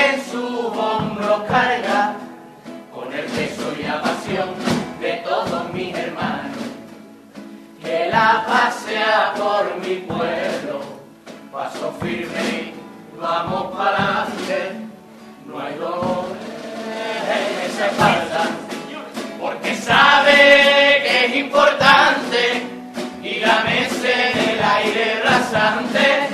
en sus hombros carga con el peso y la pasión de todos mis hermanos. Que la pasea por mi pueblo, paso firme y vamos para adelante. No hay dolor en esa espalda, porque sabe que es importante y la mesa en el aire rasante.